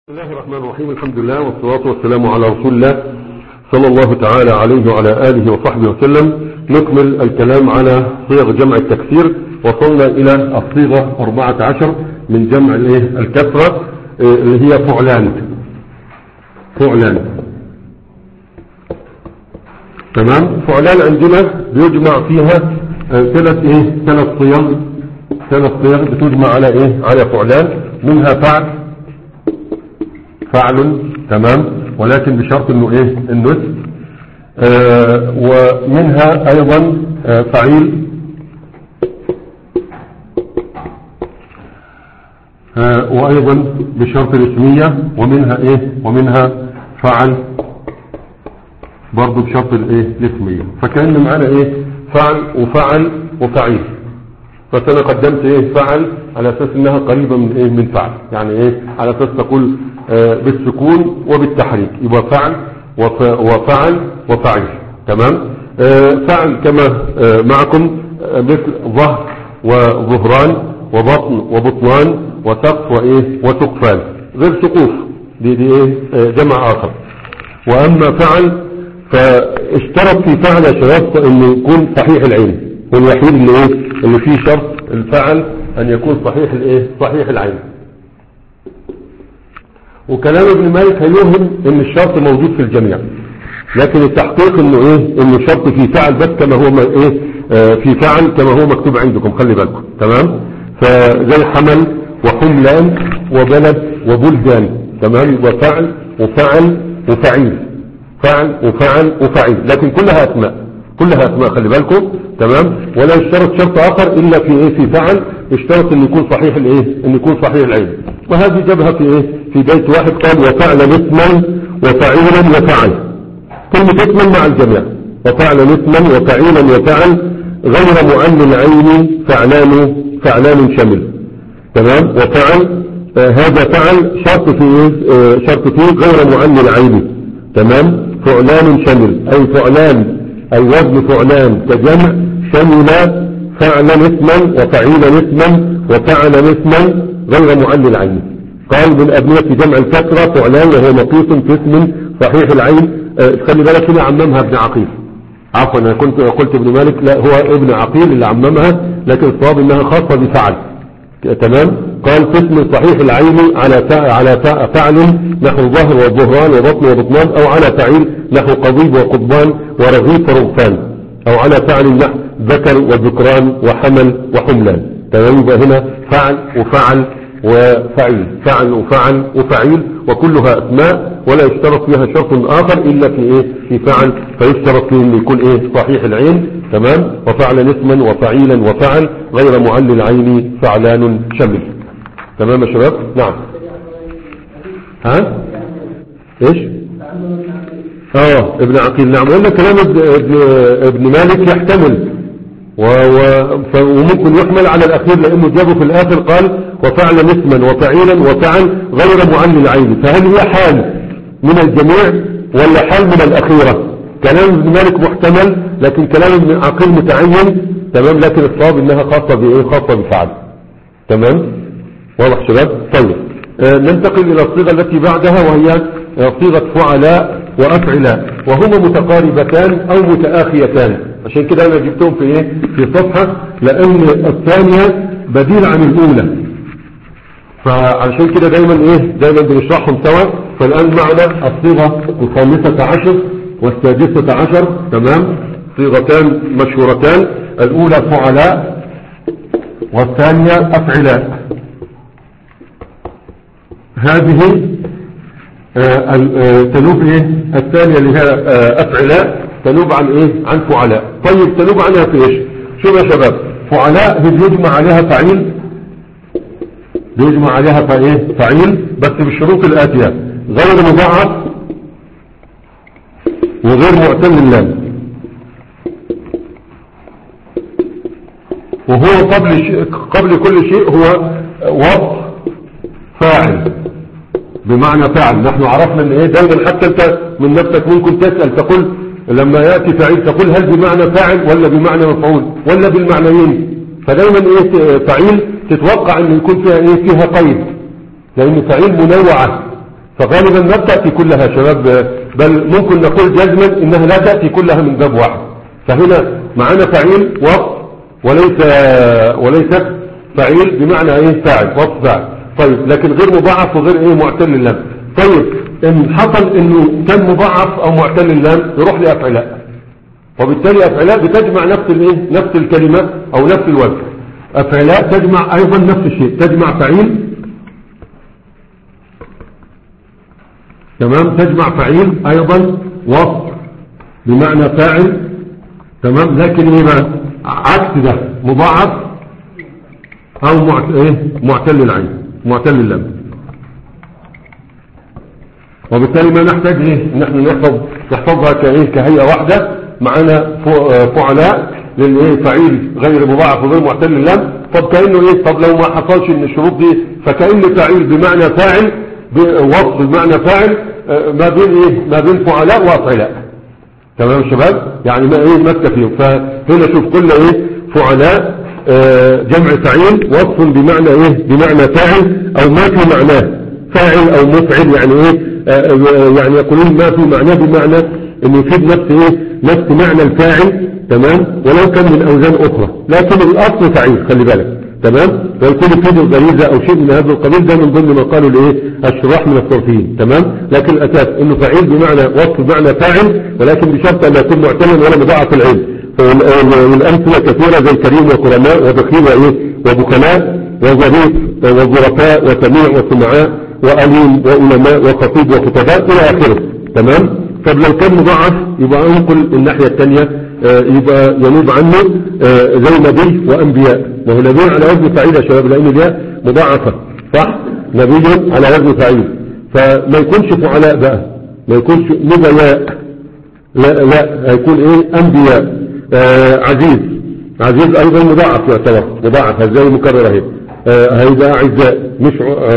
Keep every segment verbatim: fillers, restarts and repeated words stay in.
بسم الله الرحمن الرحيم. الحمد لله والصلاة والسلام على رسول الله صلى الله تعالى عليه وعلى آله وصحبه وسلم. نكمل الكلام على صيغ جمع التكسير. وصلنا إلى الصيغة أربعة عشر من جمع الكسرة اللي هي فعلان. فعلان تمام. فعلان عندنا بيجمع فيها ثلاث ايه ثلاث صيغ ثلاث صيغ بتجمع على ايه على فعلان. منها فعل فعل تمام، ولكن بشرط انه ايه انه اسم. آه ومنها ايضا آه فعيل آه وايضا بشرط الاسمية. ومنها ايه ومنها فعل برضو بشرط الايه الاسمية. فكأن معنا ايه فعل وفعل وفعيل. فانا قدمت ايه فعل على اساس انها قريبة من ايه من فعل، يعني ايه على اساس تقول آه بالسكون وبالتحريك، يبقى فعل وفعل وفعيل تمام. آه فعل كما آه معكم آه مثل ظهر وظهران وبطن وبطنان وسقف وايه وسقفان، غير سقوف دي دي ايه آه جمع اخر. واما فعل فاشترط في فعل يا شباب انه يكون صحيح العين، هو الوحيد اللي ايه اللي فيه شرط الفعل ان يكون صحيح الايه صحيح العين. وكلام ابن مالك هيوهم ان الشرط موجود في الجميع، لكن التحقيق انه ايه انه شرط في فعل بس كما هو ايه آه في فعل كما هو مكتوب عندكم، خلي بالكم تمام. فزي حمل وحملان وبلد وبلدان تمام. يبقى فعل وفعل وفعيل، فعل وفعل وفعيل، لكن كلها اسماء كلها اسماء خلي بالكم تمام. ولا يشترط شرط اخر الا في ايه في فعل، يشترط ان يكون صحيح الايه ان يكون صحيح العين. وهذه جابها في ايه في بيت واحد قال وفعل اسما وفعيلا وفعل، كلمة اسما مع الجميع. وفعل اسما وفعيلا وفعل غير مؤن العين فعلان فعلان شمل تمام. وفعل آه هذا فعل شرط فيه آه شرط فيه غير مؤن العين تمام. فعلان شمل اي فعلان اي وزن فعلان كجمع شمل فعلا اسما وفعيلا اسما وفعلا اسما غير مؤن العين. قال من ابنية جمع الكسرة فعلان وهو مقيس في اسم صحيح العين. آه خلي بالك هنا عممها ابن عقيل، عفوا انا كنت قلت ابن مالك، لا هو ابن عقيل اللي عممها، لكن الصواب انها خاصة بفعل تمام. قال في اسم صحيح العين على على فعل نحو ظهر وظهران وبطن وبطنان، او على فعيل نحو قضيب وقضبان ورغيف ورغفان، او على فعل نحو ذكر وذكران وحمل وحملان تمام. يبقى هنا فعل وفعل وفعيل، فعل وفعل وفعيل، وكلها اسماء ولا يشترط فيها شرط اخر الا في ايه في فعل، فيشترط فيه ان يكون ايه صحيح العين تمام. وفعلا اسما وفعيلا وفعل غير مؤل العين فعلان شمل تمام يا شباب. نعم ها ايش اه ابن عقيل نعم. ولا كلام ابن, ابن مالك يحتمل و... و... وممكن يحمل على الاخير، لانه جابه في الاخر قال وفعلا اسما وفعيلا وفعل غير مؤل العين. فهل هي حال من الجميع ولا حال من الاخيرة؟ كلام ابن مالك محتمل، لكن كلام ابن عقيل متعين تمام. لكن الصواب انها خاصة بايه خاصة بفعل تمام. واضح شباب؟ طيب آه ننتقل الى الصيغة التي بعدها، وهي آه صيغة فعلاء وافعلاء، وهما متقاربتان او متآخيتان. عشان كده انا جبتهم في ايه في صفحة، لان الثانية بديل عن الاولى، فعشان كده دايما ايه دايما بنشرحهم سوا. فالان معنا الصيغة الخامسة عشر والسادسة عشر تمام. صيغتان مشهورتان، الاولى فعلاء والثانية افعلاء. هذه آه آه تنوب ايه الثانية اللي هي آه افعلاء تنوب عن ايه عن فعلاء. طيب تنوب عنها في ايش؟ شوف يا شباب، فعلاء هي بيجمع عليها فعيل، بيجمع عليها فايه فعيل بس بالشروط الاتية: غير مضاعف وغير معتل اللام، وهو قبل شيء قبل كل شيء هو وصف فاعل بمعنى فاعل. نحن عرفنا ان ايه دايما حتى انت من نفسك ممكن تسأل تقول لما يأتي فاعل تقول هل بمعنى فاعل ولا بمعنى مفعول ولا بالمعنيين. فدايما ايه فعيل تتوقع ان يكون فيها ايه فيها قيد، لان فعيل منوعة فغالبا ما بتأتي كلها شباب، بل ممكن نقول جزما انها لا تأتي كلها من باب واحد. فهنا معنا فعيل وصف وليس وليست فعيل بمعنى ايه فاعل، وصف فاعل. طيب لكن غير مضاعف وغير ايه معتل اللام. طيب ان حصل انه كان مضاعف او معتل اللام يروح لافعلاء، وبالتالي افعلاء بتجمع نفس الايه نفس الكلمة او نفس الوزن. افعلاء تجمع ايضا نفس الشيء، تجمع فعيل، تمام، تجمع فعيل ايضا وصف بمعنى فاعل، تمام، لكن ايه بقى عكس ده مضاعف او معت... ايه معتل العين، معتل اللام. وبالتالي ما نحتاج ايه نحن نحفظ نحفظها كايه كهيئة واحدة. معنا فعلاء للايه فعيل غير مضاعف وغير معتل اللام. طب كأنه ايه طب لو ما حصلش ان الشروط دي فكأن فعيل بمعنى فاعل وصف بمعنى فاعل ما بين ايه ما بين فعلاء وافعلاء. تمام يا شباب، يعني ما ايه ماسكه فيهم. فهنا شوف كل ايه فعلاء آه جمع فعيل وصف بمعنى ايه بمعنى فاعل او ما في معناه فاعل او مفعل، يعني ايه آه يعني يقولون ما في معناه بمعنى انه يفيد نفس ايه نفس معنى الفاعل، تمام، ولو كان من اوزان اخرى، لكن الاصل فعيل خلي بالك، تمام. ويكون يفيد الغريزة او شيء من هذا القبيل، ده من ضمن ما قالوا الايه الشراح من الصرفيين، تمام. لكن الاساس انه فعيل بمعنى وصف بمعنى فاعل، ولكن بشرط ان يكون معتلا ولا مضاعف العين. والامثله كثيره زي كريم وكرماء وبخيل وايه وبخلاء وظريف وظرفاء وسميع وسمعاء وأليم وعلماء وخطيب وخطباء الى اخره، تمام. طب لو كان مضاعف يبقى انقل الناحيه الثانيه يبقى ينوب عنه زي نبي وانبياء. وهو نبي على وزن فعيل يا شباب، لان الياء مضاعفه صح، نبي على وزن فعيل. فما يكونش فعلاء بقى، ما يكونش نبياء، لا لا هيكون ايه انبياء. آه عزيز، عزيز ايضا مضاعف يعتبر مضاعف زي مكرر اهي. آه هيبقى اعزاء مش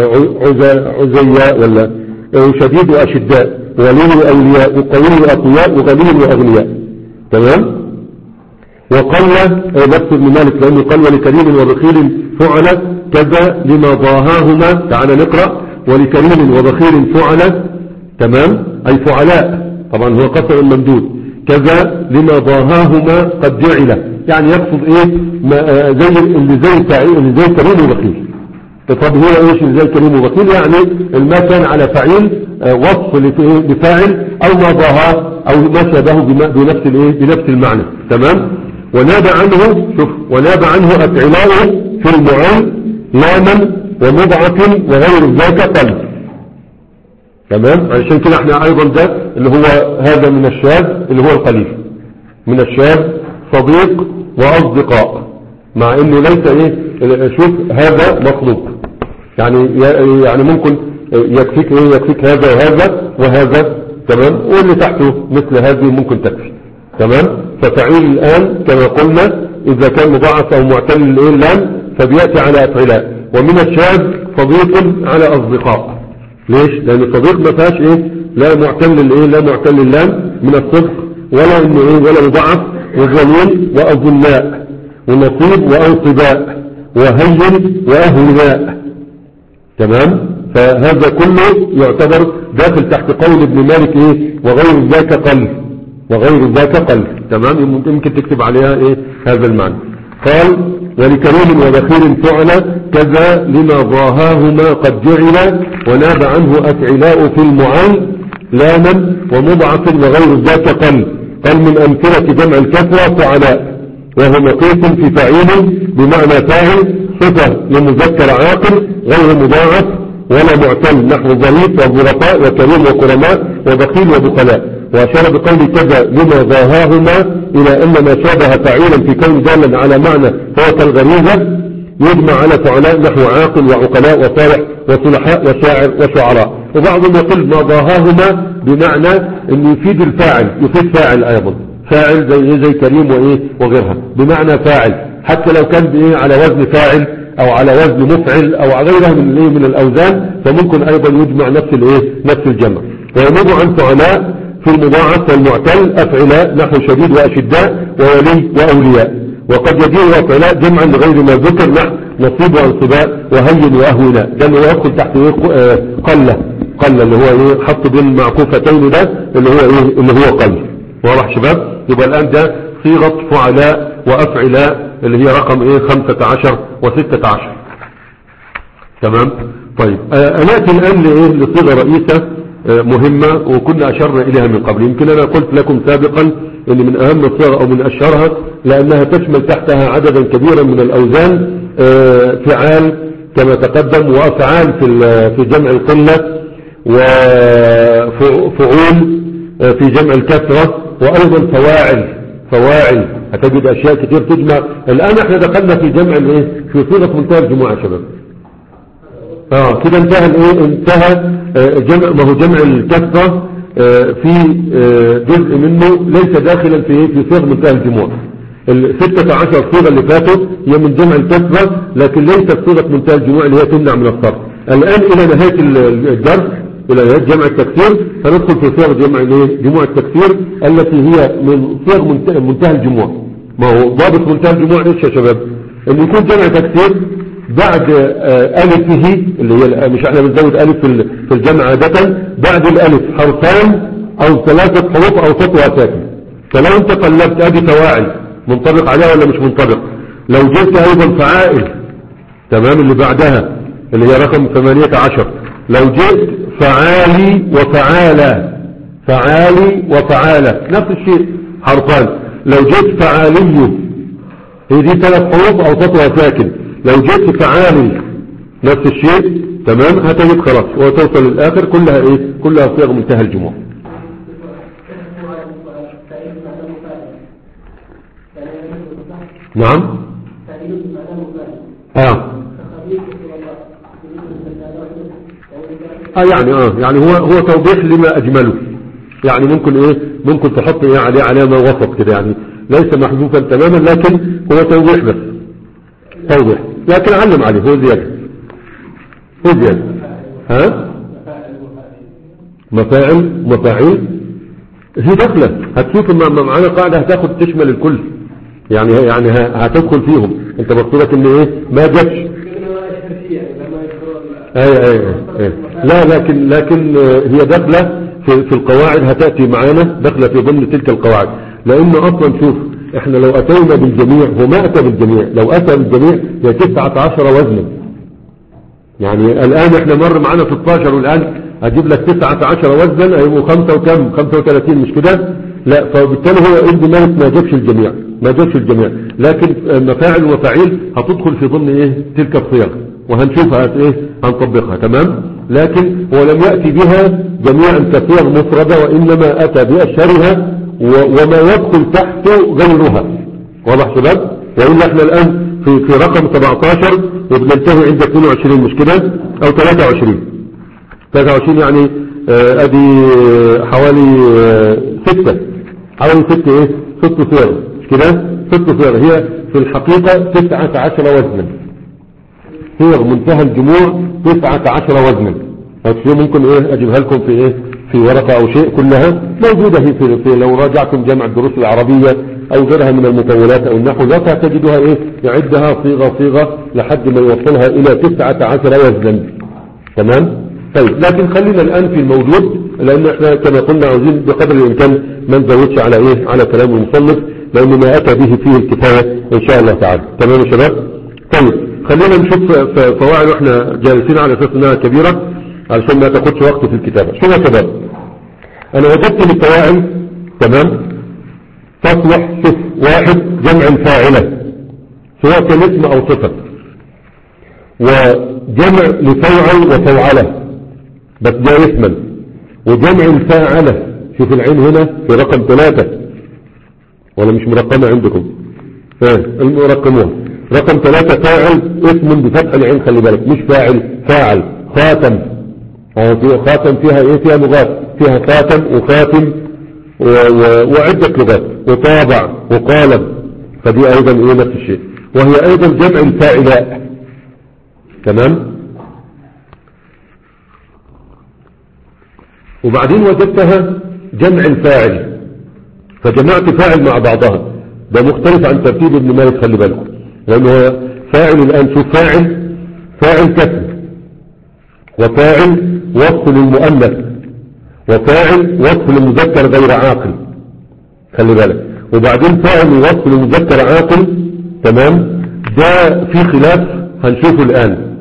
عزياء ولا شديد واشداء، ولي واولياء وقوي واقوياء وغني واغنياء، تمام. وقل نفس ابن مالك لأنه قال ولكريم وبخيل فعل كذا لما ضاهاهما. تعال نقرأ ولكريم وبخيل فعل، تمام، أي فعلاء طبعا هو قصر الممدود، كذا لما ضاهاهما قد جعل، يعني يقصد ايه ما زي اللي زي اللي زي كريم وبخيل. طب هو ايش اللي زي كريم وبخيل؟ يعني ما كان على فعيل وصف لفاعل او ما ضاها او ما شابه بنفس الايه بنفس المعنى، تمام. وناب عنه شوف وناب عنه افعلاء في المعان لاما ومضعف وغير ذاك قلب، تمام. عشان كده احنا ايضا ده اللي هو هذا من الشاذ اللي هو القليل من الشاذ صديق واصدقاء، مع انه ليس ايه شوف هذا مطلوب، يعني يعني ممكن يكفيك ايه يكفيك هذا وهذا وهذا، تمام، واللي تحته مثل هذه ممكن تكفي، تمام. ففعيل الآن كما قلنا إذا كان مضاعف أو معتل الايه اللام فبيأتي على أفعلاء. ومن الشاذ صديق على أصدقاء. ليش؟ لأن صديق ما فيهاش إيه لا معتل الايه لا معتل اللام من الصدق ولا إنه إيه ولا مضاعف. وظنين وأظناء ونصيب وأنصباء وهين وأهلناء، تمام. فهذا كله يعتبر داخل تحت قول ابن مالك ايه وغير ذاك قل، وغير ذاك قل، تمام. يمكن تكتب عليها ايه هذا المعنى. قال ولكريم وبخيل فعل كذا لما ضاهاهما قد جعل وناب عنه أفعلاء في المعان لاما ومضعف وغير ذاك قل. قال من أمثلة جمع الكثرة فعلاء وهو مقيس في فعيل بمعنى فاعل صفة لمذكر عاقل غير مضاعف ولا معتل نحو ظريف وظرفاء وكريم وكرماء وبخيل وبخلاء. وأشار بقول كذا لما ضاهاهما إلى أن ما شابه فعيلا في كون دالا على معنى هو كالغريزة يجمع على فعلاء نحو عاقل وعقلاء وصالح وصلحاء وشاعر وشعراء. وبعضهم يقول ما ضاهاهما بمعنى أن يفيد الفاعل، يفيد فاعل أيضا، فاعل زي زي كريم وإيه وغيرها بمعنى فاعل، حتى لو كان بإيه على وزن فاعل أو على وزن مفعل أو على غيرها من الإيه من الأوزان، فممكن أيضا يجمع نفس الإيه نفس الجمع. وينوب عن فعلاء في المضاعف والمعتل أفعلاء نحو شديد وأشداء وولي وأولياء. وقد يجيء أفعلاء جمعا لغير ما ذكر نحو نصيب وانصباء وهين وأهونا، لأنه يدخل تحت قلة قل اللي هو ايه حط بين معكوفتين ده اللي هو ايه اللي هو قل. واضح شباب؟ يبقى الان ده صيغة فعلاء وافعلاء اللي هي رقم ايه خمسة عشر وستة عشر. تمام. طيب آه نأتي الان لايه لصيغة رئيسة آه مهمة وكنا اشرنا اليها من قبل. يمكن انا قلت لكم سابقا ان من اهم الصيغ او من اشهرها لانها تشمل تحتها عددا كبيرا من الاوزان آه فعال كما تقدم، وافعال في في جمع القلة، وفعول في جمع الكثرة، وايضا فواعل فواعل هتجد اشياء كتير تجمع. الان احنا دخلنا في جمع الايه في صيغة منتهى الجموع يا شباب. اه كده انتهى الايه انتهى جمع ما هو جمع الكثرة في جزء منه ليس داخلا في في صيغ منتهى الجموع. الستة عشر صيغة اللي فاتوا هي من جمع الكثرة لكن ليست صيغة منتهى الجموع اللي هي تمنع من الصرف. الآن إلى نهاية الدرس إلى نهاية جمع التكسير هندخل في صيغ جمع جموع التكسير التي هي من صيغ منتهى الجموع. ما هو ضابط منتهى الجموع ليش يا شباب؟ إن يكون جمع تكسير بعد ألفه اللي هي مش احنا بنزود ألف في الجمع عادة، بعد الألف حرفان أو ثلاثة حروف أو سطوة ساكن. فلو أنت قلبت أدي فواعل منطبق عليها ولا مش منطبق؟ لو جئت أيضا فعائل تمام اللي بعدها اللي هي رقم ثمانية عشر، لو جئت فعالي وفعالة فعالي وفعالة نفس الشيء حرفان. لو جئت فعالي هي دي ثلاث حروف أو سطوة ساكن. لو جئت فعالي نفس الشيء تمام هتجد خلاص وتوصل للآخر كلها ايه كلها صيغ منتهى الجموع. نعم اه اه يعني اه يعني هو هو توضيح لما اجمله. يعني ممكن ايه ممكن تحط ايه عليه علامة وسط كده، يعني ليس محذوفا تماما لكن هو توضيح بس توضيح، لكن علم عليه هو زيادة هو زيادة. ها مفاعل مفاعيل هي داخله هتشوف ان معانا قاعدة هتاخد تشمل الكل، يعني يعني هتدخل فيهم. انت مقصودك ان ايه ما جاتش اي اي اي لا لكن لكن هي داخله في, في القواعد هتاتي معانا داخله في ضمن تلك القواعد. لان اصلا شوف احنا لو اتينا بالجميع هو ما اتى بالجميع، لو اتى بالجميع هي تسعة عشر وزنا. يعني الان احنا مر معانا ستاشر والان اجيب لك تسعة عشر وزنا هيبقوا خمسة وكم خمسة وثلاثين مش كده؟ لا فبالتالي هو ابن مالك ما جابش الجميع ما جابش الجميع، لكن مفاعل ومفاعيل هتدخل في ضمن ايه تلك الصيغ وهنشوفها ايه هنطبقها تمام. لكن هو لم يأتي بها جميعا كصيغ مفردة وانما اتى بأشهرها وما يدخل تحته غيرها. واضح شباب؟ وإلا احنا الآن في, في رقم سبعة عشر وبننتهي عند اثنين وعشرين مش كده او ثلاثة وعشرين ثلاثة وعشرين يعني آه ادي حوالي آه ستة حوالي ستة ايه ست صيغ مش كده ست صيغ هي في الحقيقة تسعة عشر وزنا. صيغ منتهى الجموع تسعة عشر وزنا. هتشوفوا ممكن ايه اجيبها لكم في ايه في ورقة او شيء كلها موجودة هي في, في لو راجعتم جمع الدروس العربية او غيرها من المطولات او النحو لا تجدها ايه يعدها صيغة صيغة لحد ما يوصلها الى تسعة عشر وزنا تمام. طيب لكن خلينا الان في الموجود لان احنا كما قلنا عاوزين بقدر الامكان ما نزودش على ايه على كلام المصنف لان ما اتى به فيه الكفاية ان شاء الله تعالى. تمام يا شباب؟ طيب خلينا نشوف فواعل واحنا جالسين على اساس انها كبيرة علشان ما تاخدش وقت في الكتابة. شو يا شباب انا وجدت الفواعل تمام تصلح شوف واحد جمع الفاعلة سواء كان اسم او صفة، وجمع لفوعل وفوعلة بس ده اسما، وجمع الفاعلة شوف العين هنا في رقم ثلاثة ولا مش مرقمة عندكم؟ ايه المرقموها رقم ثلاثة فاعل اسم بفتح العين خلي بالك مش فاعل فاعل. خاتم خاتم فيها ايه فيها لغات فيها خاتم وخاتم و... و... وعدة لغات وطابع وقالب فدي ايضا ايه نفس الشيء وهي ايضا جمع الفاعلاء تمام. وبعدين وجدتها جمع الفاعل فجمعت فاعل مع بعضها ده مختلف عن ترتيب ابن مالك خلي بالكم لانه فاعل الان شوف فاعل فاعل كسر وفاعل وصف للمؤنث، وفاعل وصف للمذكر غير عاقل، خلي بالك. وبعدين فاعل وصف للمذكر عاقل، تمام، ده في خلاف هنشوفه الآن،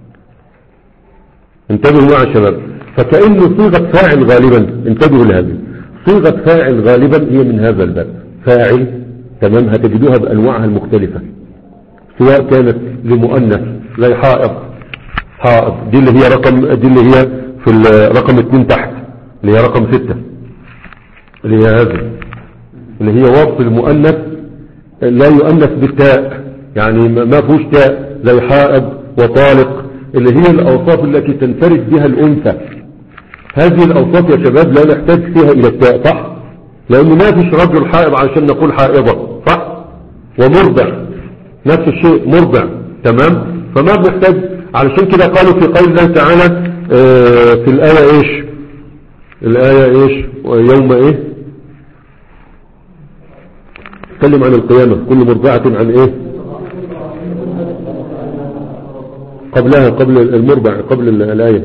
انتبهوا معي يا شباب. فكأنه صيغة فاعل غالبا، انتبهوا لهذه صيغة فاعل غالبا هي من هذا الباب، فاعل، تمام، هتجدوها بأنواعها المختلفة، سواء كانت لمؤنث زي حائض، حائض دي اللي هي رقم، دي اللي هي في الرقم اتنين تحت، اللي هي رقم ستة، اللي هي هذه اللي هي وصف المؤنث لا يؤنث بالتاء، يعني ما فيهوش تاء، زي حائض وطالق، اللي هي الأوصاف التي تنفرد بها الأنثى. هذه الأوصاف يا شباب لا نحتاج فيها إلى التاء، صح؟ لأنه ما فيش رجل حائض علشان نقول حائضة، صح؟ ومرضع نفس الشيء، مرضع، تمام، فما بنحتاج. علشان كده قالوا في قول الله تعالى اه في الآية ايش، الآية ايش، يوم ايه، تكلم عن القيامة، كل مرضعة عن ايه قبلها، قبل المرضع، قبل الآية،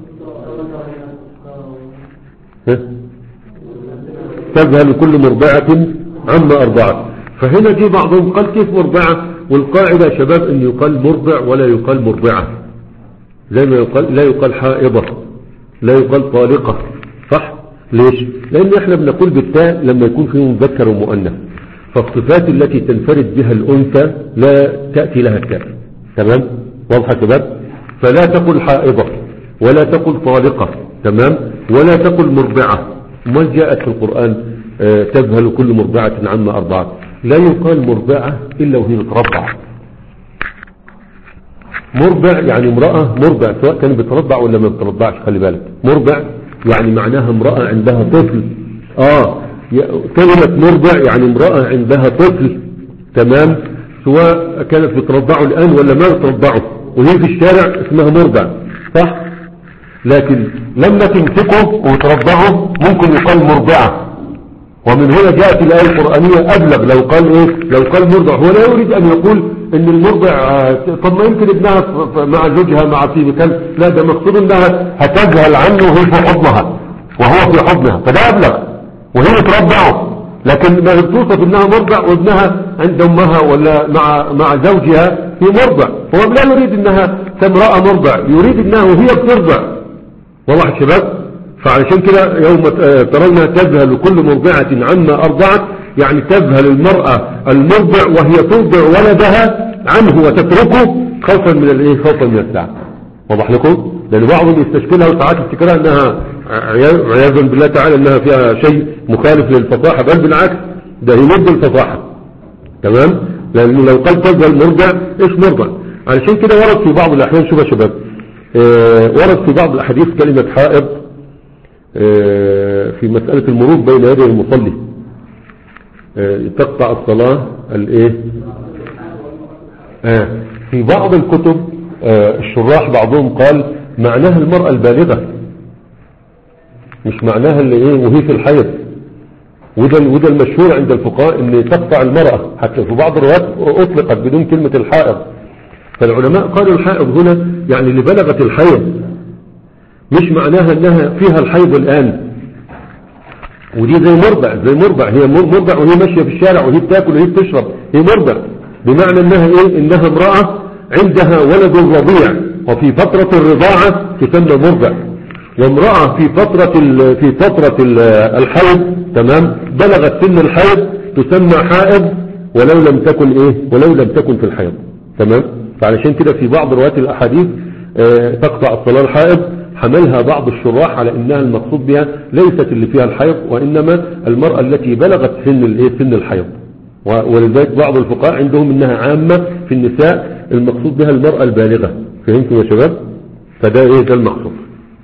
تذهل كل مرضعة عما أرضعت. فهنا جي بعضهم قال كيف مرضعة، والقاعدة يا شباب ان يقال مرضع ولا يقال مرضعة، زي ما يقال لا يقال حائضة، لا يقال طالقة، صح؟ ليش؟ لان احنا بنقول بالتاء لما يكون فيه مذكر ومؤنث، فالصفات التي تنفرد بها الانثى لا تأتي لها التاء، تمام؟ واضح يا شباب؟ فلا تقل حائضة ولا تقل طالقة، تمام، ولا تقل مرضعة. ما جاءت في القرآن آه تذهل كل مرضعة عما أرضعت، لا يقال مرضعة إلا وهي بترضع. مرضع يعني امرأة مرضع، سواء كان بترضع ولا ما بترضعش، خلي بالك. مرضع يعني معناها امرأة عندها طفل، اه كلمة مرضع يعني امرأة عندها طفل، تمام، سواء كانت بترضعه الآن ولا ما بترضعه، وهي في الشارع اسمها مرضع، صح؟ لكن لما تمسكه وترضعه ممكن يقال مرضعة. ومن هنا جاءت الآية القرآنية أبلغ، لو قال إيه، لو قال مرضع، هو لا يريد أن يقول إن المرضع طب ما يمكن ابنها مع زوجها مع في مكان، لا، ده مقصود إنها هتذهل عنه وهي في حضنها وهو في حضنها، فده أبلغ، وهي ترضعه. لكن ما بتوصف إنها مرضع وابنها عند أمها ولا مع مع زوجها هي مرضع، هو لا يريد إنها كامرأة مرضع، يريد إنها وهي بترضع. والله يا شباب، فعلشان كده يوم ترونها تذهل كل مرضعة عما أرضعت، يعني تذهل المرأة المرضع وهي ترضع ولدها عنه وتتركه خوفا من الايه، خوفا من الساعة. واضح لكم؟ لأن بعضهم يستشكلها وساعات يفتكرها انها عياذا بالله تعالى انها فيها شيء مخالف للفصاحة، بل بالعكس ده يمد الفصاحة، تمام؟ لأنه لو قال تذهل مرضع، ايش مرضع؟ علشان كده ورد في بعض الأحيان، شوف يا شباب، اه ورد في بعض الأحاديث كلمة حائض في مسألة المرور بين يدي المصلي، تقطع الصلاة الايه. آه في بعض الكتب آه الشراح بعضهم قال معناها المرأة البالغة، مش معناها اللي ايه وهي في الحيض، وده وده المشهور عند الفقهاء ان تقطع المرأة، حتى في بعض الروايات اطلقت بدون كلمة الحائض. فالعلماء قالوا الحائض هنا يعني اللي بلغت الحيض، مش معناها انها فيها الحيض الان، ودي زي مرضع، زي مرضع، هي مرضع وهي ماشية في الشارع وهي بتاكل وهي بتشرب، هي مرضع، بمعنى انها ايه، انها امرأة عندها ولد رضيع، وفي فترة الرضاعة تسمى مرضع. وامرأة في فترة في فترة الحيض، تمام، بلغت سن الحيض تسمى حائض ولو لم تكن ايه، ولو لم تكن في الحيض، تمام. فعلشان كده في بعض روايات الاحاديث اه تقطع الصلاة الحائض، حملها بعض الشراح على انها المقصود بها ليست اللي فيها الحيض، وانما المرأة التي بلغت سن الايه، سن الحيض. ولذلك بعض الفقهاء عندهم انها عامة في النساء، المقصود بها المرأة البالغة. فهمتوا يا شباب؟ فده ايه، ده المقصود.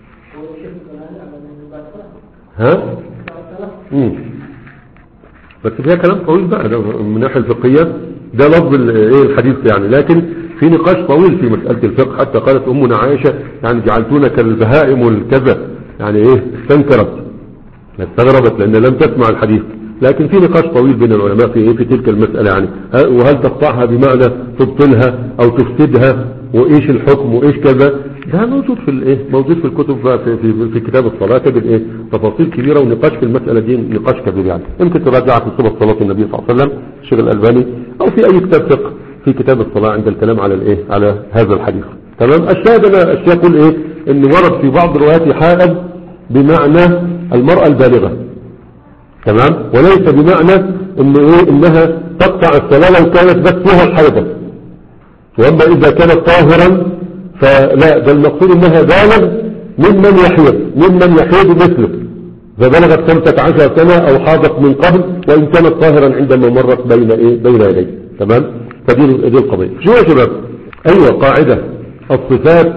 ها امم بس فيها كلام طويل بقى من الناحية الفقهية، ده لفظ الايه الحديث يعني، لكن في نقاش طويل في مسألة الفقه، حتى قالت أمنا عائشة يعني جعلتونا كالبهائم والكذا، يعني ايه استنكرت، استغربت لأن لم تسمع الحديث. لكن في نقاش طويل بين العلماء في ايه، في تلك المسألة يعني، وهل تقطعها بمعنى تبطلها او تفسدها وايش الحكم وايش كذا، ده موجود في الايه موجود في الكتب في في, في كتاب الصلاة، تجد ايه تفاصيل كبيرة ونقاش في المسألة دي نقاش كبير يعني. يمكن تراجع في صفة صلاة النبي صلى الله عليه وسلم الشيخ الألباني او في اي كتاب فقه في كتاب الصلاة عند الكلام على الايه على هذا الحديث. تمام. الشاهد انا الشيخ يقول ايه ان ورد في بعض الروايات حائض بمعنى المرأة البالغة، تمام، وليس بمعنى انه ايه انها تقطع الصلاة لو كانت بس فيها الحيضة. واما اذا كانت طاهرا فلا، ده المقصود انها بالغ ممن يحيض ممن يحيض مثله، اذا بلغت خمسة عشر سنة او حاضت من قبل وان كانت طاهرا عندما مرت بين ايه بين يديه. تمام. فدي دي القضية. شو يا شباب؟ ايوه، قاعدة الصفات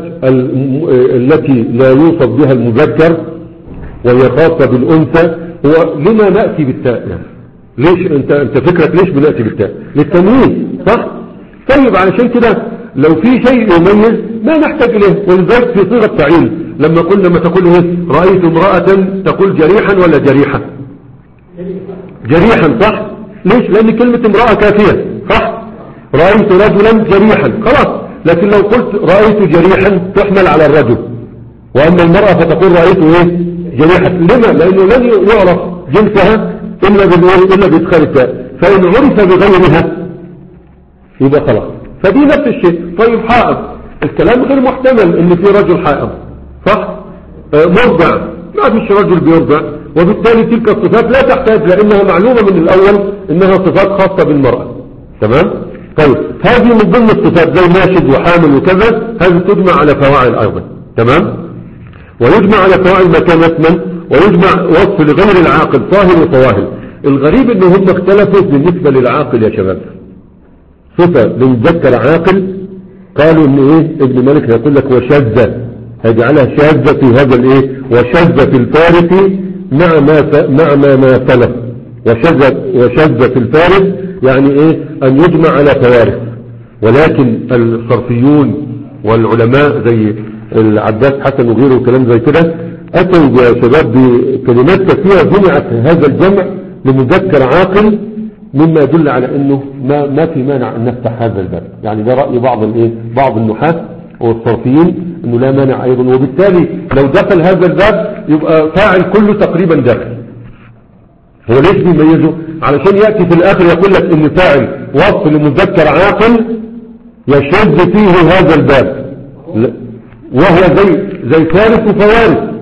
التي لا يوصف بها المذكر وهي خاصة بالانثى، هو لما نأتي بالتاء يعني؟ ليش انت انت فكرك ليش بنأتي بالتاء؟ للتمييز، صح؟ طيب علشان كده لو في شيء يميز ما نحتاج اليه، ولذلك في صيغة فعيل لما قلنا لما تقول ايه رأيت امرأة تقول جريحا ولا جريحة؟ جريحا، صح؟ ليش؟ لان كلمة امرأة كافية، صح؟ رأيت رجلا جريحا خلاص، لكن لو قلت رأيت جريحا تحمل على الرجل، واما المرأة فتقول رأيت ايه جريحا. لما؟ لانه لن يعرف جنسها الا بالإيه؟ الا بإدخال التاء، فان عرف بغيرها يبقى خلاص. فدي نفس الشيء. طيب حائض، الكلام غير محتمل ان في رجل حائض، صح؟ آه مرضع، ما فيش رجل بيرضع، وبالتالي تلك الصفات لا تحتاج لانها معلومة من الاول انها صفات خاصة بالمرأة. تمام. طيب هذه من ضمن الصفات زي ناشد وحامل وكذا، هذه تجمع على فواعل ايضا. تمام. ويجمع على فواعل مكان اسما، ويجمع وصف لغير العاقل طاهر وطواهر. الغريب ان هم اختلفوا بالنسبة للعاقل يا شباب. صفة لمذكر عاقل قالوا ان ايه ابن مالك يقول لك وشذ، هيجعلها شاذة في هذا الايه وشذ في الفارس مع ما مع ما ماثله. وشذ وشذ في الفارس يعني ايه ان يجمع على فوارس. ولكن الصرفيون والعلماء زي العباس حسن وغيره وكلام زي كده اتوا يا شباب بكلمات كثيرة جمعت هذا الجمع لمذكر عاقل، مما يدل على انه ما ما في مانع ان نفتح هذا الباب. يعني ده رأي بعض الايه بعض النحاة والصرفيين انه لا مانع ايضا، وبالتالي لو دخل هذا الباب يبقى فاعل كله تقريبا داخل. هو ليش بيميزه؟ علشان يأتي في الاخر يقول لك ان فاعل وصف لمذكر عاقل يشذ فيه هذا الباب، وهو زي زي فارس وفوارس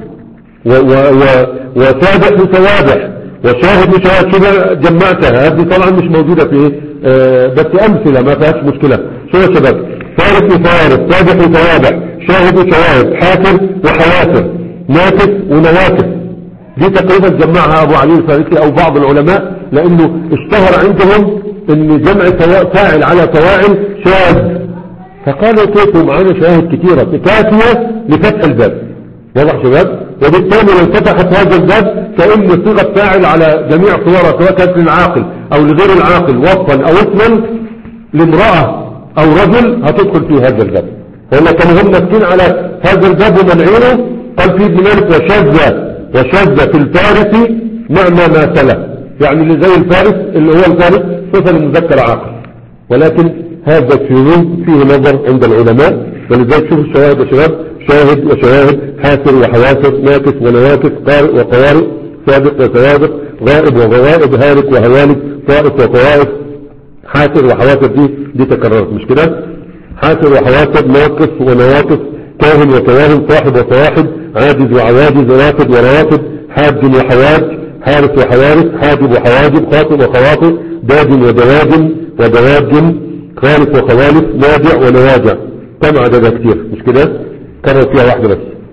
وسابح وسوابح وشاهد وشاهد كده جمعتها. هذه طبعا مش موجودة في ايه آه بس امثلة ما فيهاش مشكلة. شو يا شباب؟ فارس وفوارس، سابح وسوابح، شاهد وشواهد، حافر وحوافر، نافس ونوافس. دي تقريبا جمعها ابو علي الفارسي او بعض العلماء، لانه اشتهر عندهم ان جمع فاعل على فواعل شاذ، فقالوا كيفوا معانا شواهد كثيرة كافية لفتح الباب. واضح شباب؟ وبالتالي لو فتحت هذا الباب كأن صيغة فاعل على جميع صورها سواء كانت للعاقل او لغير العاقل وصفا او اسما لامرأة او رجل هتدخل في هذا الباب. ولا كانوا هم ماسكين على هذا الباب ومنعينه. قال في ابن مالك وشذ وشذ في الفارس مع ما ماثله، يعني اللي زي الفارس اللي هو الفارس صفة لمذكر عاقل، ولكن هذا الشذوذ فيه نظر عند العلماء. ولذلك شوفوا الشواهد يا شباب، شاهد وشواهد، حافر وحوافر، ناكس ونواكس، قارئ وقوارئ، سابق وسوابق، غائب وغوائب، هالك وهوالك، طائف وطوائف. حافر وحوافر دي دي تكررت مش كده؟ حافر وحوافر، ناقص ونواقص، كاهن وكواهن، صاحب وصواحب، عاجز وعواجز، رافد ورافد، حاج وحواج، حارس وحوارس، حاجب وحواجب، خاطب وخواطب، داد ودواج ودواج، خالف وخوالف، ناجع ونواجع. كم عددها كتير مش كده؟ كرر فيها واحدة بس.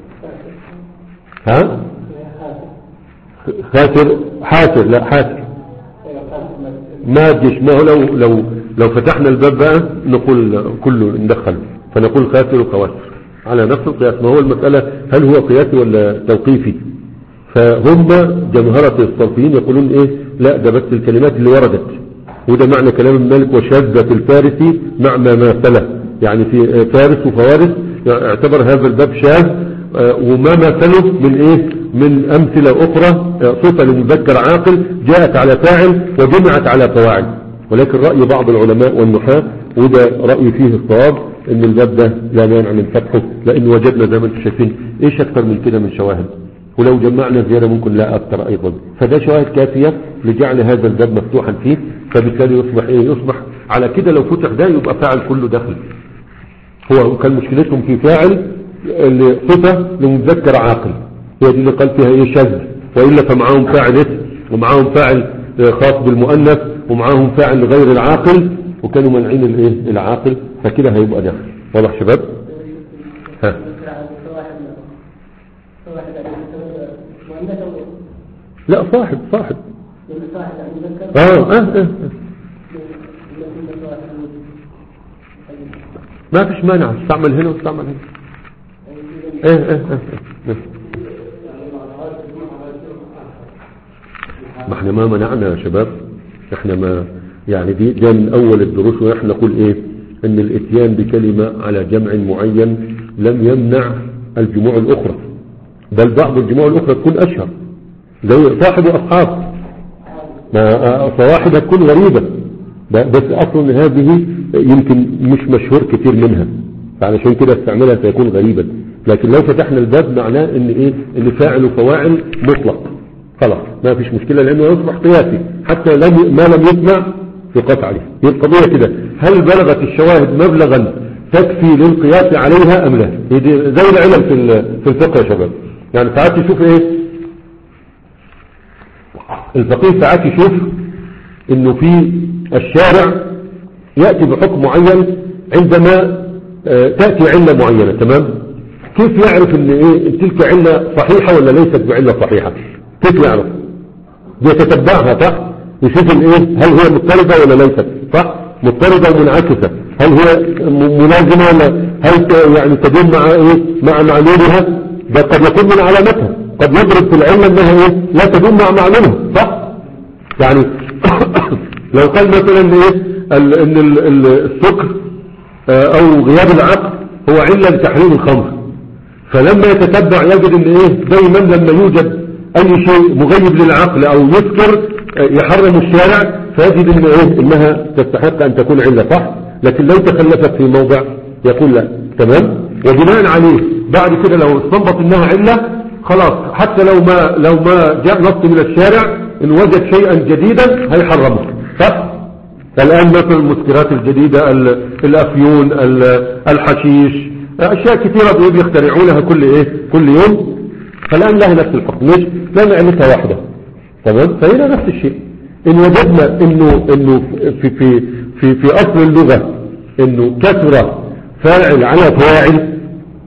ها خاسر حاسر لا حاسر ما تجيش. ما هو لو لو لو فتحنا الباب بقى نقول كله ندخل، فنقول خاسر وخواسر على نفس القياس. ما هو المسألة هل هو قياسي ولا توقيفي؟ فهم جمهرة الصرفيين يقولون ايه لا ده بس الكلمات اللي وردت، وده معنى كلام الملك وشذ في الفارسي مع ما ماثله. يعني في فارس وفوارس اعتبر هذا الباب شاذ وما مثله من ايه من امثلة اخرى صفة لمذكر عاقل جاءت على فاعل وجمعت على فواعل. ولكن رأي بعض العلماء والنحاة وده رأي فيه الصواب ان الباب ده لا مانع من فتحه، لان وجدنا زي ما انتم شايفين ايش اكثر من كده من شواهد، ولو جمعنا زيادة ممكن لا اكثر ايضا. فده شواهد كافية لجعل هذا الباب مفتوحا فيه، فبالتالي يصبح ايه، يصبح على كده لو فتح ده يبقى فاعل كله داخل. هو كان مشكلتهم في فاعل صفة لمذكر عاقل، هي دي اللي قال فيها ايه شذ، وإلا فمعاهم فاعل اسم ومعاهم فاعل خاص بالمؤنث ومعاهم فاعل لغير العاقل، وكانوا منعين الايه العاقل، فكده هيبقى داخل. واضح شباب؟ ها لا صاحب صاحب اه اه, آه. آه. ما فيش مانع استعمل هنا واستعمل هنا. ايه ايه ايه, إيه. ما احنا ما منعنا يا شباب، احنا ما يعني دي ده من اول الدروس، ونحن نقول ايه ان الاتيان بكلمة على جمع معين لم يمنع الجموع الاخرى، بل بعض الجموع الاخرى تكون اشهر زي صاحب واصحاب، ما صواحب تكون غريبة بس اصلا هذه يمكن مش مشهور كتير منها، فعلشان كده استعملها سيكون غريبا. لكن لو فتحنا الباب معناه ان ايه ان فاعل وفواعل مطلق خلاص ما فيش مشكلة، لانه يصبح قياسي حتى لم ما لم يسمع في قطع عليه. هي القضية كده، هل بلغت الشواهد مبلغا تكفي للقياس عليها ام لا؟ زي العلم في في الفقه يا شباب، يعني ساعات يشوف ايه الفقيه، ساعات يشوف انه في الشارع يأتي بحكم معين عندما آه تأتي علة معينة، تمام؟ كيف يعرف ان ايه تلك علة صحيحة ولا ليست بعلة صحيحة؟ كيف يعرف؟ يتتبعها صح؟ يشوف الايه هل هي مضطردة ولا ليست صح؟ مضطردة ومنعكسة، هل هي ملازمة ولا هل يعني تدين مع ايه مع معلولها؟ ده قد يكون من علامتها، قد يضرب في العلة انها ايه لا تدين مع معلولها صح؟ يعني لو قال مثلا ايه ان السكر او غياب العقل هو علة لتحريم الخمر، فلما يتتبع يجد ان ايه دايما لما يوجد اي شيء مغيب للعقل او يسكر يحرم الشارع، فيجد ان ايه انها تستحق ان تكون علة صح. لكن لو تخلفت في موضع يقول لا تمام، وبناء عليه بعد كده لو استنبط انها علة خلاص، حتى لو ما لو ما جاء نص من الشارع ان وجد شيئا جديدا هيحرمه صح. الان مثلا المسكرات الجديدة الافيون الحشيش اشياء كثيرة بيخترعونها كل ايه كل يوم، فالان لها نفس الحكم، ليش؟ لان علتها واحدة تمام. فهنا نفس الشيء، ان وجدنا انه انه في في في في اصل اللغة انه كثرة فاعل على فاعل،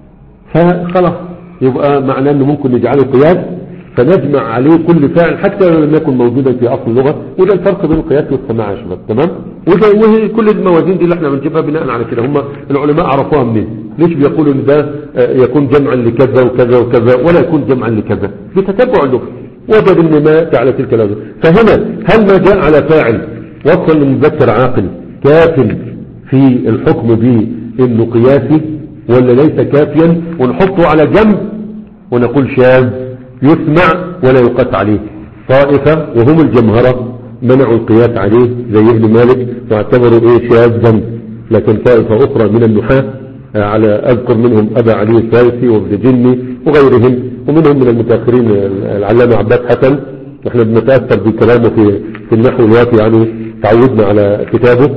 فخلاص يبقى معناه انه ممكن نجعله قياس فنجمع عليه كل فاعل حتى لو لم يكن موجودا في اصل اللغة. وده الفرق بين القياس والسماع يا شباب تمام. وده وهي كل الموازين دي اللي احنا بنجيبها بناء على كده، هم العلماء عرفوها منين؟ ليش بيقولوا ان ده يكون جمعا لكذا وكذا وكذا ولا يكون جمعا لكذا؟ بتتبع اللغة وجد ان ما يأتي على تلك اللغة. فهنا هل ما جاء على فاعل وصفا لمذكر عاقل كاف في الحكم به انه قياسي ولا ليس كافيا، ونحطه على جنب ونقول شاذ يسمع ولا يقاس عليه؟ طائفة وهم الجمهرة منعوا القياس عليه زي ابن مالك واعتبروا ايه شاذا، لكن طائفة اخرى من النحاة على اذكر منهم ابا علي الفارسي وابن جني وغيرهم، ومنهم من المتاخرين العلامة عباس حسن، احنا بنتأثر بكلامه في في النحو الوافي، يعني تعودنا على كتابه.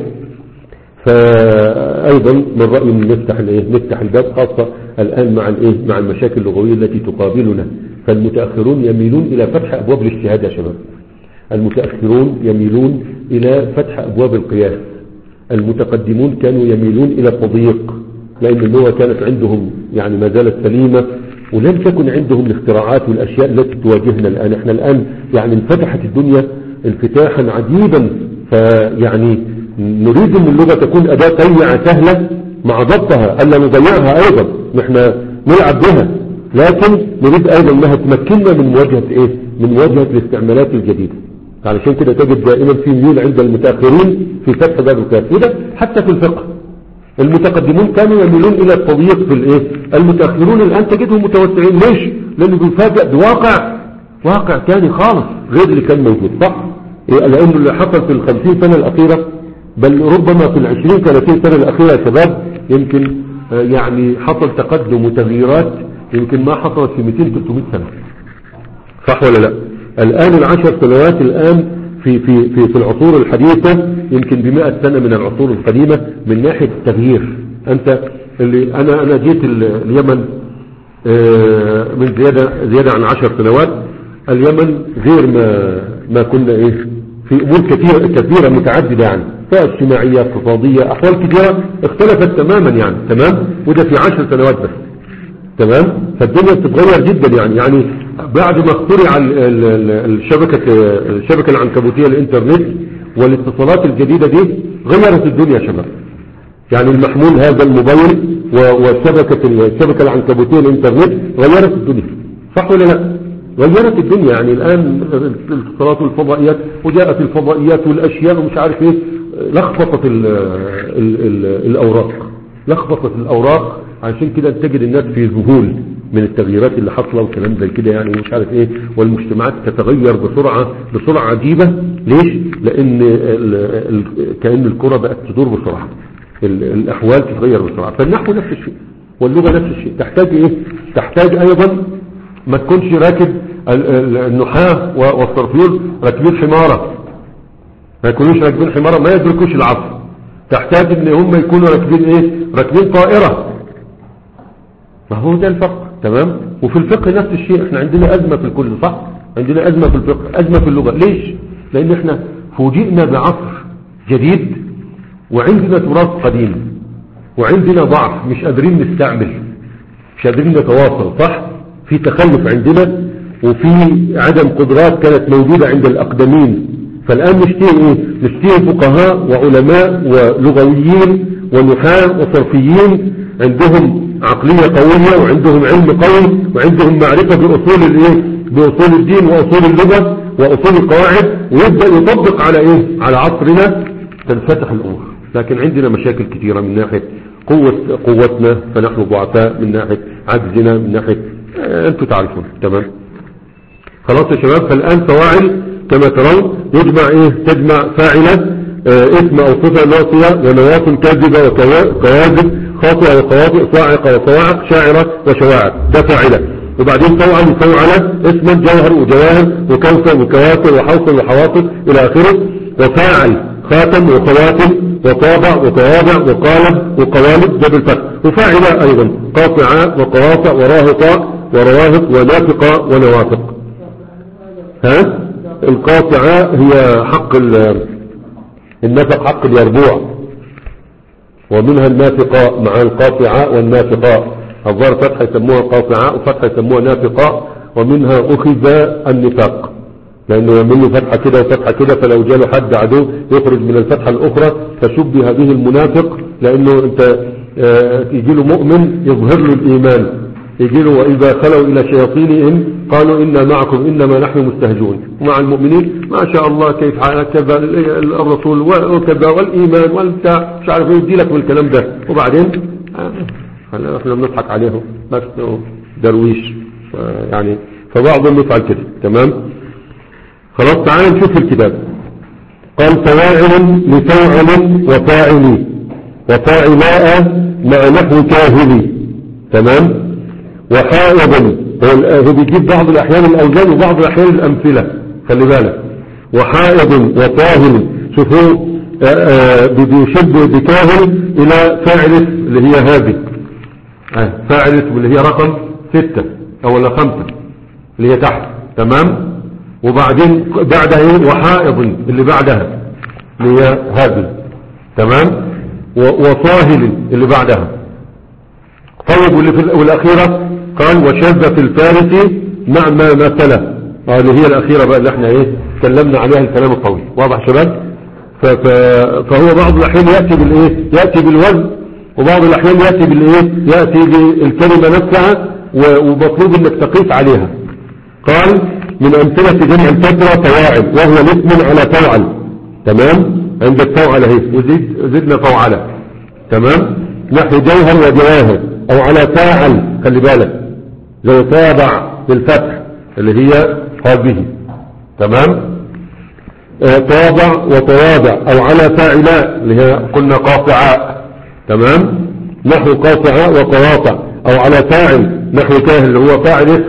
فايضا من رأي ان نفتح الايه نفتح الباب، خاصة الان مع الايه مع المشاكل اللغوية التي تقابلنا. فالمتأخرون يميلون الى فتح ابواب الاجتهاد يا شباب، المتأخرون يميلون الى فتح ابواب القياس، المتقدمون كانوا يميلون الى التضييق، لان اللغة كانت عندهم يعني ما زالت سليمة، ولم تكن عندهم الاختراعات والاشياء التي تواجهنا الان. احنا الان يعني انفتحت الدنيا انفتاحا عديدا، فيعني نريد ان اللغة تكون اداة طيعة سهلة مع ضبطها الا نضيعها ايضا، نحن نلعب بها، لكن نريد ايضا انها تمكننا من مواجهة ايه من مواجهة الاستعمالات الجديدة. علشان كده تجد دائما في ميول عند المتأخرين في فتح باب القياس، وده حتى في الفقه المتقدمون كانوا يميلون الى التضييق في الايه، المتأخرون الان تجدهم متوسعين. ليش؟ لانه بيفاجئ بواقع واقع تاني خالص غير اللي كان موجود صح. لانه اللي حصل في الخمسين سنة الاخيرة، بل ربما في العشرين ثلاثين سنة الاخيرة يا شباب، يمكن آه يعني حصل تقدم وتغييرات يمكن ما حصلت في مئتين ثلاثمائة سنة، صح ولا لا؟ الآن العشر سنوات الآن في في في في العصور الحديثة يمكن بمئة سنة من العصور القديمة من ناحية التغيير. أنت اللي أنا أنا جيت اليمن من زيادة زيادة عن عشر سنوات. اليمن غير ما ما كنا إيه في أمور كثيرة كثيرة متعددة يعني، اجتماعية اقتصادية أحوال كثيرة اختلفت تماما يعني، تمام، وده في عشر سنوات بس، تمام. فالدنيا بتتغير جدا يعني يعني بعد ما اخترع الشبكة الشبكة العنكبوتية الانترنت والاتصالات الجديدة دي غيرت الدنيا يا شباب. يعني المحمول هذا الموبايل والشبكة الشبكة العنكبوتية الانترنت غيرت الدنيا، صح ولا لا؟ غيرت الدنيا يعني. الآن الاتصالات والفضائيات وجاءت الفضائيات والأشياء ومش عارف ايه، لخبطت ال ال ال الأوراق لخبطت الأوراق عشان كده تجد الناس في ذهول من التغييرات اللي حصلة وكلام زي كده يعني مش عارف ايه، والمجتمعات تتغير بسرعة بسرعة عجيبة. ليش؟ لأن ال ال كأن الكرة بقت تدور بسرعة، الأحوال تتغير بسرعة. فالنحو نفس الشيء واللغة نفس الشيء، تحتاج ايه؟ تحتاج أيضا ما تكونش راكب النحاة والصرفيون راكبين حمارة، ما يكونوش راكبين حمارة ما يدركوش العصر. تحتاج ان هم يكونوا راكبين ايه؟ راكبين طائرة. ما هو ده الفقه، تمام. وفي الفقه نفس الشيء، احنا عندنا أزمة في الكل، صح؟ عندنا أزمة في الفقه، أزمة في اللغة. ليش؟ لأن احنا فوجئنا بعصر جديد وعندنا تراث قديم وعندنا ضعف، مش قادرين نستعمل، مش قادرين نتواصل، صح؟ في تخلف عندنا وفي عدم قدرات كانت موجودة عند الأقدمين. فالآن نشتيه ايه؟ نشتيه فقهاء وعلماء ولغويين ونحاة وصرفيين عندهم عقلية قوية وعندهم علم قوي وعندهم معرفة بأصول الايه؟ بأصول الدين وأصول اللغة وأصول القواعد، ويبدأ يطبق على ايه؟ على عصرنا، تنفتح الأمور. لكن عندنا مشاكل كثيرة من ناحية قوة قوتنا فنحن ضعفاء، من ناحية عجزنا، من ناحية آه انتوا تعرفون، تمام. خلاص يا شباب. فالآن فواعل كما ترون يجمع ايه؟ تجمع فاعلة اه اسم او صفة ناصية ونواص كاذبة وكواذب، خاطئة وقواطئ، صاعقة وصواعق، شاعرة وشواعق، ده فاعلة. وبعدين فوعل وفوعلة اسما جوهر وجواهر وكوثر وكواثر وحوصل وحواصل الى اخره. وفاعل خاتم وخواتم وطابع وطوابع وقالب وقوالب، ده بالفتح. وفاعلة ايضا قاطعة وقواطع وراهقة ورواهق ونافقة ونوافق. ها؟ القاطعة هي حق النفق، حق اليربوع، ومنها النافقة مع القاطعة والنافقة. الظاهر فتحة يسموها قاطعة وفتحة يسموها نافقة، ومنها أخذ النفاق لأنه يعمل له فتحة كده وفتحة كده، فلو جاله حد عدو يخرج من الفتحة الأخرى فشبه به المنافق، لأنه أنت اه يجي له مؤمن يظهر له الإيمان، يجي له وإذا خلوا إلى شياطينهم قالوا إنا معكم إنما نحن مستهزئون، ومع المؤمنين ما شاء الله كيف كذا الرسول وكذا والإيمان والبتاع مش عارف يدي لك بالكلام ده، وبعدين آه احنا بنضحك عليهم بس درويش يعني. فبعضهم يفعل كده، تمام. خلاص تعالى نشوف الكتاب. قال فواعل لفاعل وفاعلي وفاعلاء مع نحو كاهلي، تمام. وحائض هو بيجيب بعض الأحيان الأوزان وبعض الأحيان الأمثلة، خلي بالك. وحائض وطاهر، شوفوا بيشبه بكاهل إلى فاعلة اللي هي هذه آه فاعلة واللي هي رقم ستة أو ولا خمسة اللي هي تحت، تمام. وبعدين بعدها ايه؟ وحائض اللي بعدها اللي هي هذه، تمام. وطاهر اللي بعدها. طيب واللي في والأخيرة قال وشذ في الفارس مع ما مثله، اه اللي هي الأخيرة بقى اللي احنا ايه تكلمنا عليها الكلام الطويل، واضح شباب؟ فهو بعض الأحيان يأتي بالايه؟ يأتي بالوزن، وبعض الأحيان يأتي بالايه؟ يأتي بالكلمة نفسها ومطلوب انك تقيس عليها. قال من أمثلة جمع الكثرة فواعل، وهو الاسم على فوعل، تمام. عندك فوعل اهي وزيد زدنا فوعلة، تمام. نحو جوهر وجواهر، او على فاعل، خلي بالك زي طابع بالفتح اللي هي هذه، تمام. آه طابع وطوابع، او على فاعلاء اللي هي قلنا قاطعاء، تمام. نحو قاطع وقواطع، او على فاعل نحو كاهن اللي هو فاعل اسم.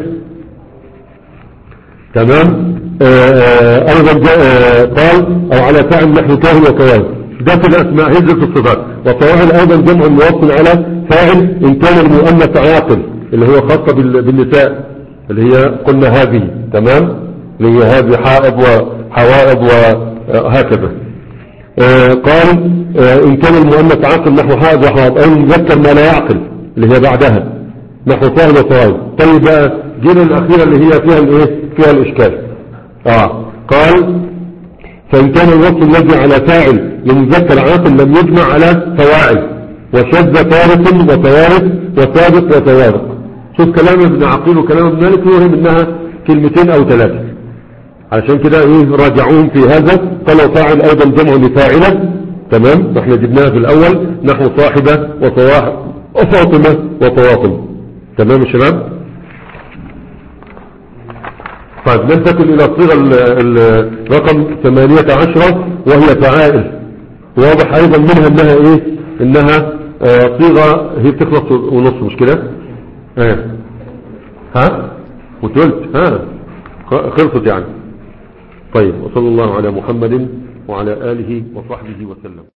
تمام. ايضا قال او على فاعل نحو كاهن وكواهن، ده في الاسماء هجرة الصفات. وفواعل ايضا جمع موصل على فاعل ان كان المؤنث عاقل اللي هو خاصة بالنساء اللي هي قلنا هذه. تمام، اللي هي هذه حائض وحوائض وهكذا. آه قال آه ان كان المؤنث عاقل نحو حائض وحوائض، او مذكر ما لا يعقل اللي هي بعدها نحو فاعل وفواعل. طيب بقى جينا الاخيرة اللي هي فيها الايه، فيها الاشكال. اه قال فان كان الوصف الذي على فاعل لمذكر عاقل لم يجمع على فواعل، وشذ فارق وتوارث وسابق وتوارق. شوف كلام ابن عقيل وكلام ابن مالك يوهم انها كلمتين او ثلاثة، عشان كده ايه راجعوهم في هذا. قالوا فاعل ايضا جمع لفاعلة. تمام، احنا جبناها في الاول نحو صاحبة وصواحب وفاطمة وطواطم. تمام يا شباب. طيب ننتقل الى الصيغة الرقم ثمانية عشرة وهي فعائل. واضح ايضا منها انها ايه، انها آه صيغة هي بتخلص ونص، مش كده؟ اه ها وتلت ها خلصت يعني. طيب وصلى الله على محمد وعلى آله وصحبه وسلم.